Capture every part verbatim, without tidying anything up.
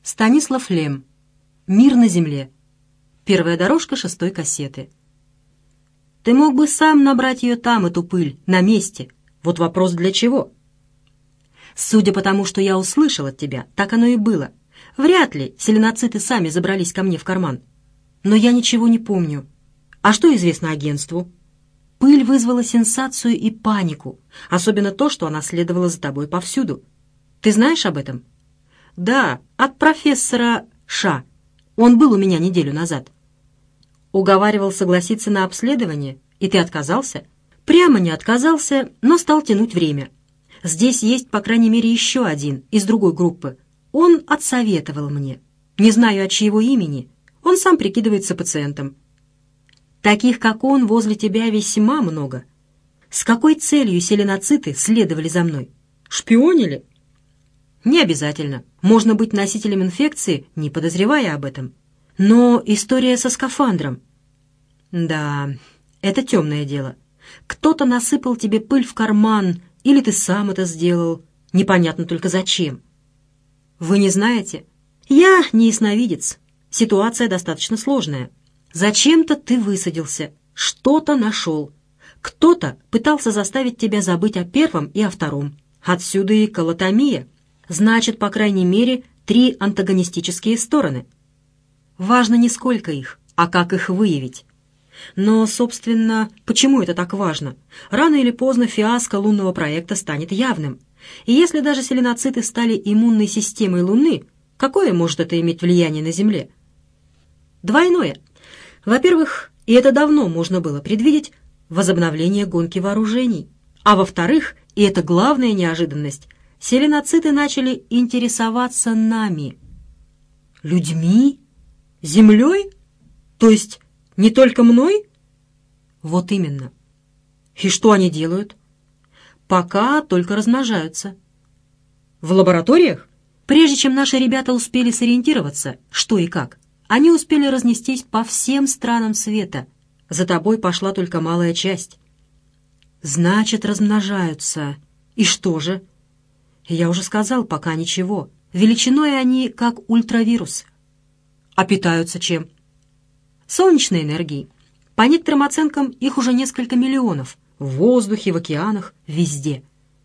Станислав Лем. «Мир на земле». Первая дорожка шестой кассеты. Ты мог бы сам набрать ее там, эту пыль, на месте. Вот вопрос для чего? Судя по тому, что я услышал от тебя, так оно и было. Вряд ли селеноциты сами забрались ко мне в карман. Но я ничего не помню. А что известно агентству? Пыль вызвала сенсацию и панику, особенно то, что она следовала за тобой повсюду. Ты знаешь об этом? Да, от профессора Ша. Он был у меня неделю назад. Уговаривал согласиться на обследование, и ты отказался? Прямо не отказался, но стал тянуть время. Здесь есть, по крайней мере, еще один из другой группы. Он отсоветовал мне. Не знаю, от чьего имени. Он сам прикидывается пациентом. Таких, как он, возле тебя весьма много. С какой целью селеноциты следовали за мной? Шпионили? Не обязательно. Можно быть носителем инфекции, не подозревая об этом. Но история со скафандром... Да, это темное дело. Кто-то насыпал тебе пыль в карман, или ты сам это сделал. Непонятно только зачем. Вы не знаете? Я не ясновидец. Ситуация достаточно сложная. Зачем-то ты высадился, что-то нашел. Кто-то пытался заставить тебя забыть о первом и о втором. Отсюда и колотомия. Значит, по крайней мере, три антагонистические стороны. Важно не сколько их, а как их выявить. Но, собственно, почему это так важно? Рано или поздно фиаско лунного проекта станет явным. И если даже селеноциты стали иммунной системой Луны, какое может это иметь влияние на Земле? Двойное. Во-первых, и это давно можно было предвидеть, возобновление гонки вооружений. А во-вторых, и это главная неожиданность, селеноциты начали интересоваться нами. Людьми? Землей? То есть не только мной? Вот именно. И что они делают? Пока только размножаются. В лабораториях? Прежде чем наши ребята успели сориентироваться, что и как, они успели разнестись по всем странам света. За тобой пошла только малая часть. Значит, размножаются. И что же? Я уже сказал, пока ничего. Величиной они как ультравирус. А питаются чем? Солнечной энергией. По некоторым оценкам, их уже несколько миллионов. В воздухе, в океанах, везде.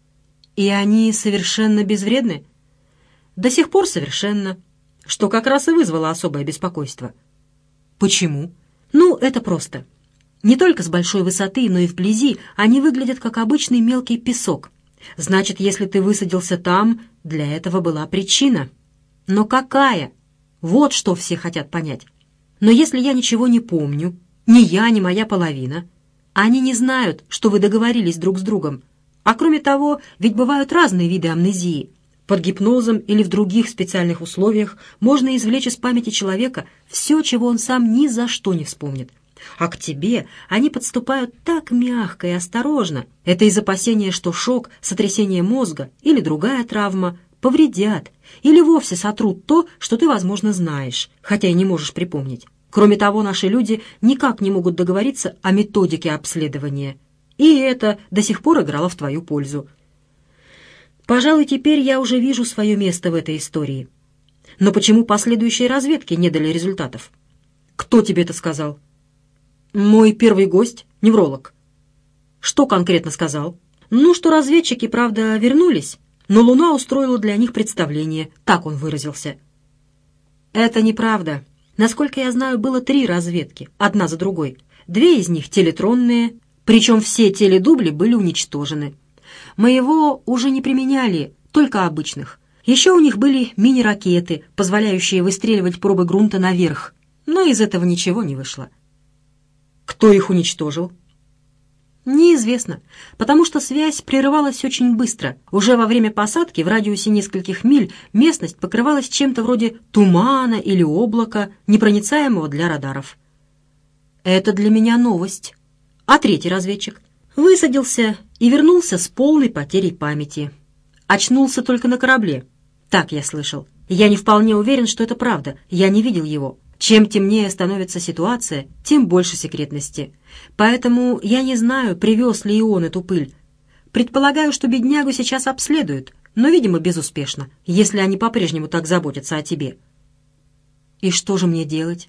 И они совершенно безвредны? До сих пор совершенно. Что как раз и вызвало особое беспокойство. Почему? Ну, это просто. Не только с большой высоты, но и вблизи они выглядят как обычный мелкий песок. Значит, если ты высадился там, для этого была причина. Но какая? Вот что все хотят понять. Но если я ничего не помню, ни я, ни моя половина, они не знают, что вы договорились друг с другом. А кроме того, ведь бывают разные виды амнезии. Под гипнозом или в других специальных условиях можно извлечь из памяти человека все, чего он сам ни за что не вспомнит. А к тебе они подступают так мягко и осторожно. Это из опасения, что шок, сотрясение мозга или другая травма повредят или вовсе сотрут то, что ты, возможно, знаешь, хотя и не можешь припомнить. Кроме того, наши люди никак не могут договориться о методике обследования. И это до сих пор играло в твою пользу. Пожалуй, теперь я уже вижу свое место в этой истории. Но почему последующие разведки не дали результатов? Кто тебе это сказал? Мой первый гость, невролог. Что конкретно сказал? Ну, что разведчики, правда, вернулись, но Луна устроила для них представление, так он выразился. Это неправда. Насколько я знаю, было три разведки, одна за другой. Две из них телетронные, причем все теледубли были уничтожены. Моего уже не применяли, только обычных. Еще у них были мини-ракеты, позволяющие выстреливать пробы грунта наверх, но из этого ничего не вышло. Кто их уничтожил? Неизвестно, потому что связь прерывалась очень быстро. Уже во время посадки в радиусе нескольких миль местность покрывалась чем-то вроде тумана или облака, непроницаемого для радаров. Это для меня новость. А третий разведчик высадился и вернулся с полной потерей памяти. Очнулся только на корабле. Так я слышал. Я не вполне уверен, что это правда. Я не видел его. Чем темнее становится ситуация, тем больше секретности. Поэтому я не знаю, привез ли и он эту пыль. Предполагаю, что беднягу сейчас обследуют, но, видимо, безуспешно, если они по-прежнему так заботятся о тебе. И что же мне делать?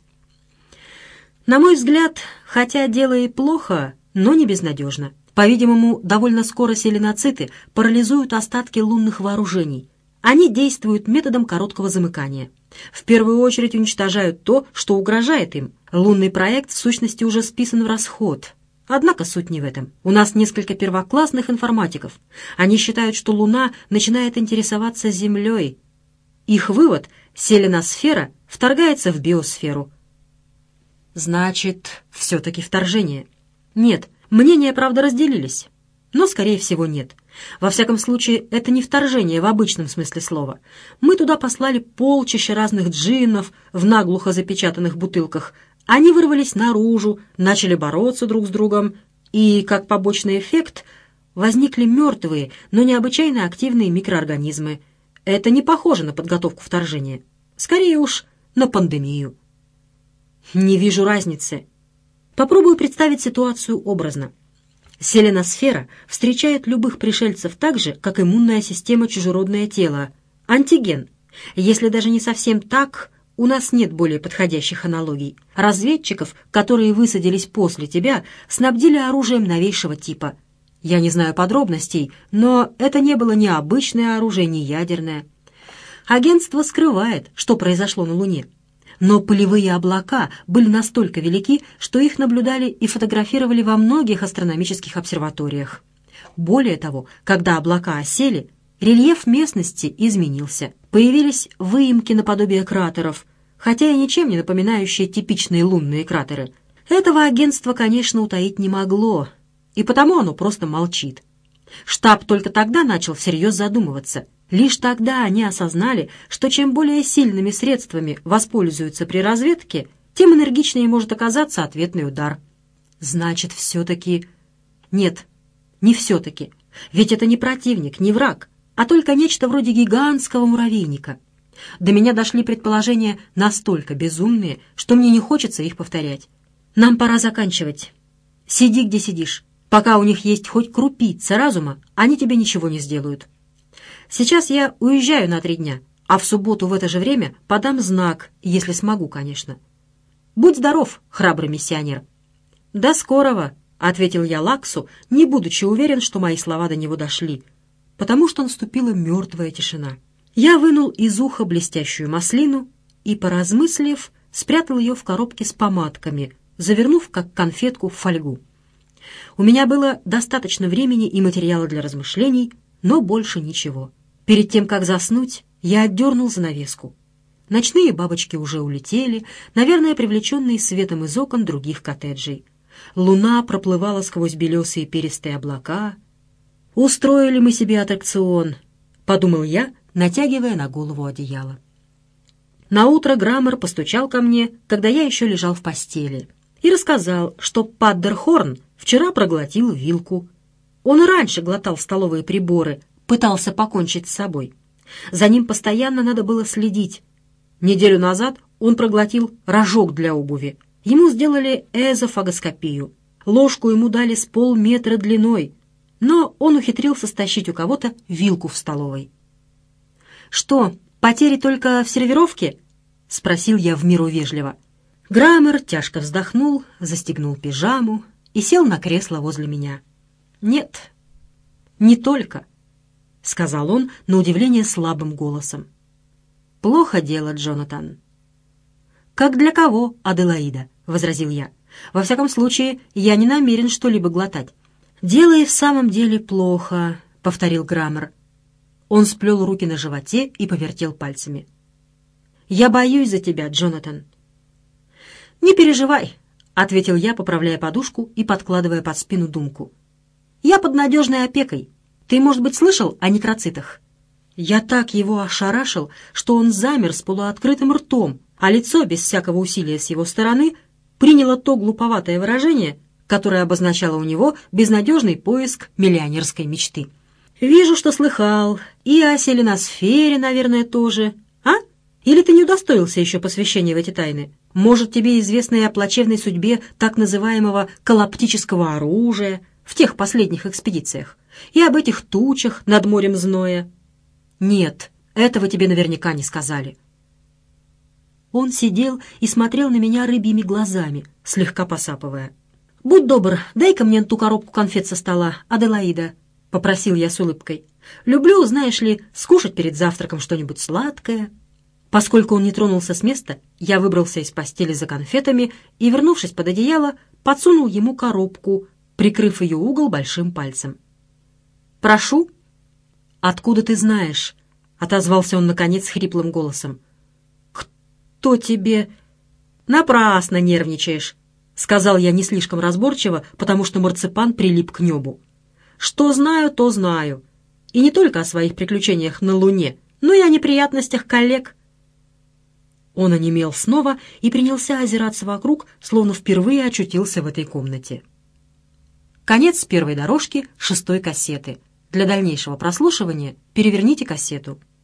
На мой взгляд, хотя дело и плохо, но не безнадежно. По-видимому, довольно скоро селеноциты парализуют остатки лунных вооружений. Они действуют методом короткого замыкания. В первую очередь уничтожают то, что угрожает им. Лунный проект, в сущности, уже списан в расход. Однако суть не в этом. У нас несколько первоклассных информатиков. Они считают, что Луна начинает интересоваться Землей. Их вывод — селеносфера вторгается в биосферу. Значит, все-таки вторжение. Нет, мнения, правда, разделились. Но, скорее всего, нет. Во всяком случае, это не вторжение в обычном смысле слова. Мы туда послали полчища разных джиннов в наглухо запечатанных бутылках. Они вырвались наружу, начали бороться друг с другом, и, как побочный эффект, возникли мертвые, но необычайно активные микроорганизмы. Это не похоже на подготовку вторжения. Скорее уж, на пандемию. Не вижу разницы. Попробую представить ситуацию образно. Селеносфера встречает любых пришельцев так же, как иммунная система чужеродное тело. Антиген. Если даже не совсем так, у нас нет более подходящих аналогий. Разведчиков, которые высадились после тебя, снабдили оружием новейшего типа. Я не знаю подробностей, но это не было ни обычное оружие, ни ядерное. Агентство скрывает, что произошло на Луне. Но пылевые облака были настолько велики, что их наблюдали и фотографировали во многих астрономических обсерваториях. Более того, когда облака осели, рельеф местности изменился. Появились выемки наподобие кратеров, хотя и ничем не напоминающие типичные лунные кратеры. Этого агентство, конечно, утаить не могло, и потому оно просто молчит. Штаб только тогда начал всерьез задумываться. Лишь тогда они осознали, что чем более сильными средствами воспользуются при разведке, тем энергичнее может оказаться ответный удар. Значит, все-таки... Нет, не все-таки. Ведь это не противник, не враг, а только нечто вроде гигантского муравейника. До меня дошли предположения настолько безумные, что мне не хочется их повторять. Нам пора заканчивать. Сиди, где сидишь. Пока у них есть хоть крупица разума, они тебе ничего не сделают. Сейчас я уезжаю на три дня, а в субботу в это же время подам знак, если смогу, конечно. Будь здоров, храбрый миссионер. До скорого, — ответил я Лаксу, не будучи уверен, что мои слова до него дошли, потому что наступила мертвая тишина. Я вынул из уха блестящую маслину и, поразмыслив, спрятал ее в коробке с помадками, завернув, как конфетку, в фольгу. У меня было достаточно времени и материала для размышлений, но больше ничего. Перед тем, как заснуть, я отдернул занавеску. Ночные бабочки уже улетели, наверное, привлеченные светом из окон других коттеджей. Луна проплывала сквозь белесые перистые облака. «Устроили мы себе аттракцион», — подумал я, натягивая на голову одеяло. Наутро Граммер постучал ко мне, когда я еще лежал в постели, и рассказал, что Паддерхорн вчера проглотил вилку. Он и раньше глотал столовые приборы, пытался покончить с собой. За ним постоянно надо было следить. Неделю назад он проглотил рожок для обуви. Ему сделали эзофагоскопию. Ложку ему дали с полметра длиной, но он ухитрился стащить у кого-то вилку в столовой. «Что, потери только в сервировке?» — спросил я в меру вежливо. Граммер тяжко вздохнул, застегнул пижаму и сел на кресло возле меня. «Нет, не только», — сказал он на удивление слабым голосом. «Плохо дело, Джонатан». «Как для кого, Аделаида?» — возразил я. «Во всяком случае, я не намерен что-либо глотать». «Дело и в самом деле плохо», — повторил Граммер. Он сплел руки на животе и повертел пальцами. «Я боюсь за тебя, Джонатан». «Не переживай», — ответил я, поправляя подушку и подкладывая под спину думку. «Я под надежной опекой. Ты, может быть, слышал о некроцитах?» Я так его ошарашил, что он замер с полуоткрытым ртом, а лицо, без всякого усилия с его стороны, приняло то глуповатое выражение, которое обозначало у него безнадежный поиск миллионерской мечты. «Вижу, что слыхал. И о селеносфере, наверное, тоже. А? Или ты не удостоился еще посвящения в эти тайны? Может, тебе известно и о плачевной судьбе так называемого коллаптического оружия в тех последних экспедициях, и об этих тучах над морем зноя?» «Нет, этого тебе наверняка не сказали». Он сидел и смотрел на меня рыбьими глазами, слегка посапывая. «Будь добр, дай-ка мне ту коробку конфет со стола, Аделаида», — попросил я с улыбкой. «Люблю, знаешь ли, скушать перед завтраком что-нибудь сладкое». Поскольку он не тронулся с места, я выбрался из постели за конфетами и, вернувшись под одеяло, подсунул ему коробку, прикрыв ее угол большим пальцем. «Прошу». «Откуда ты знаешь?» — отозвался он, наконец, хриплым голосом. «Кто тебе...» «Напрасно нервничаешь», — сказал я не слишком разборчиво, потому что марципан прилип к небу. «Что знаю, то знаю. И не только о своих приключениях на Луне, но и о неприятностях коллег». Он онемел снова и принялся озираться вокруг, словно впервые очутился в этой комнате. Конец первой дорожки шестой кассеты. Для дальнейшего прослушивания переверните кассету.